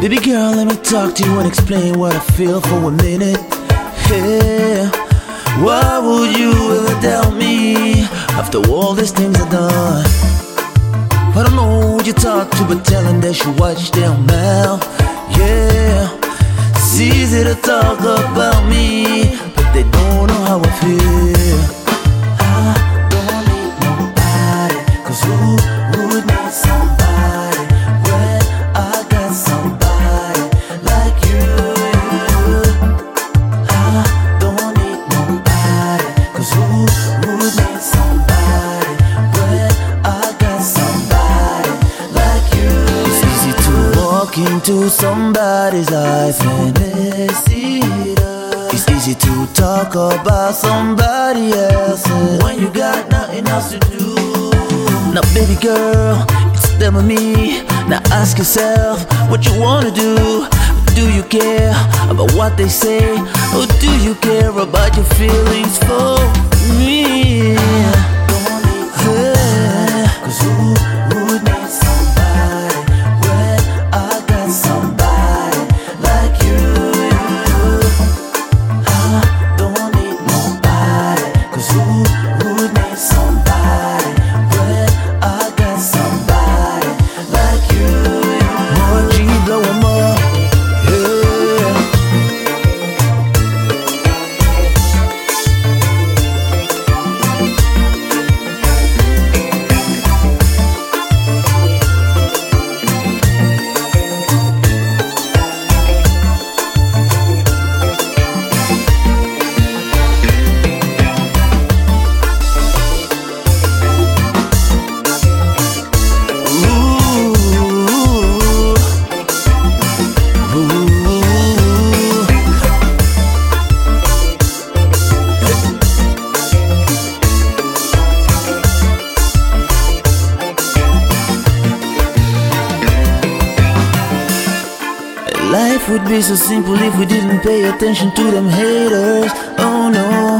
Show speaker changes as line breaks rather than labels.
Baby girl, let me talk to you and explain what I feel for a minute. Hey, why would you ever doubt me after all these things I've done? I don't know who you talk to, but tell them they should watch their mouth. Yeah, it's easy to talk about me, but they don't know how I feel. I don't need nobody, 'cause who would need somebody when I got somebody like you? I don't need nobody, 'cause who would need somebody when I got somebody like you? It's easy to walk into somebody's life and they see it. It's easy to talk about somebody else when you got nothing else to do. Now baby girl, it's them or me. Now ask yourself what you wanna do. Do you care about what they say, or do you care about your feelings for me? Don't need somebody, 'cause who would need somebody when I got somebody like you? Life would be so simple if we didn't pay attention to them haters. Oh no.